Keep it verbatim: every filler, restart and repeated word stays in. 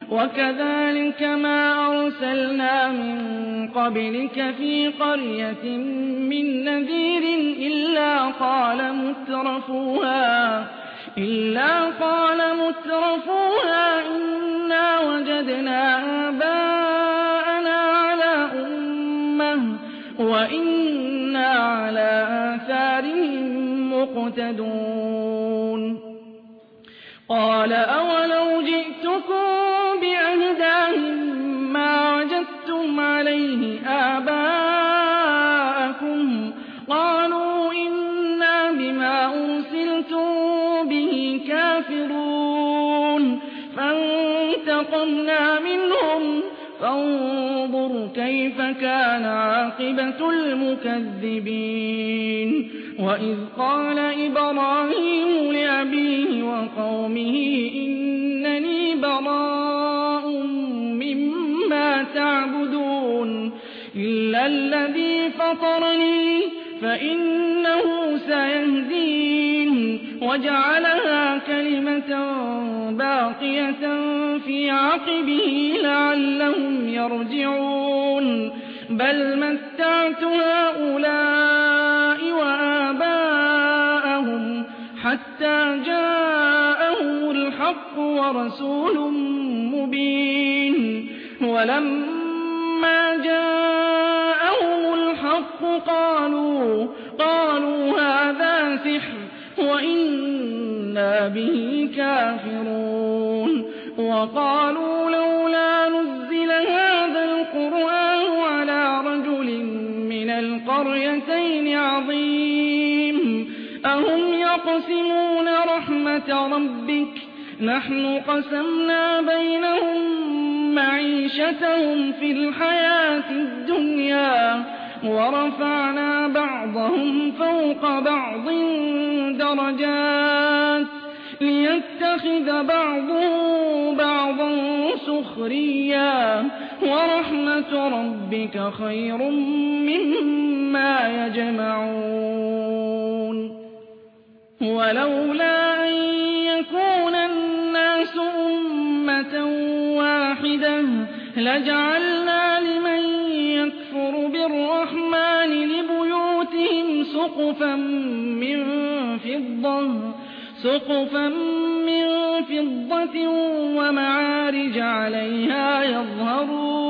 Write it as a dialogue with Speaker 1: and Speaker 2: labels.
Speaker 1: وكذلك ما أرسلنا من قبلك في قرية من نذير إلا قال مترفوها إلا قال مترفوها إنا وجدنا آباءنا على أمة وإنا على آثارهم مقتدون قال أولو جئتكم بأهدى مما وجدتم عليه آباءكم قالوا إنا بما أرسلتم به كافرون فانتقمنا منهم فانظر كيف كان عاقبة المكذبين وإذ قال إبراهيم لأبيه وقومه إنني براء مما تعبدون إلا الذي فطرني فإنه سيهدين وجعلها كلمة باقية في عقبه لعلهم يرجعون بل متعت هؤلاء وآباءهم حتى جاءهم الحق ورسول مبين ولما جاءهم الحق قالوا قالوا هذا سحر وإنا به كافرون وقالوا لولا نزل هذا القرآن على رجل من القريتين عظيم أهم يقسمون رحمة ربك نحن قسمنا بينهم معيشتهم في الحياة الدنيا ورفعنا بعضهم فوق بعض درجات ليتخذ بعضهم بعضا سخريا ورحمة ربك خير مما يجمعون ولولا أن يكون الناس أمة واحدة لجعلنا لمن يكفر بالرحمن لبيوتهم سقفا من فضة سقفا من فضة ومعارج عليها يظهرون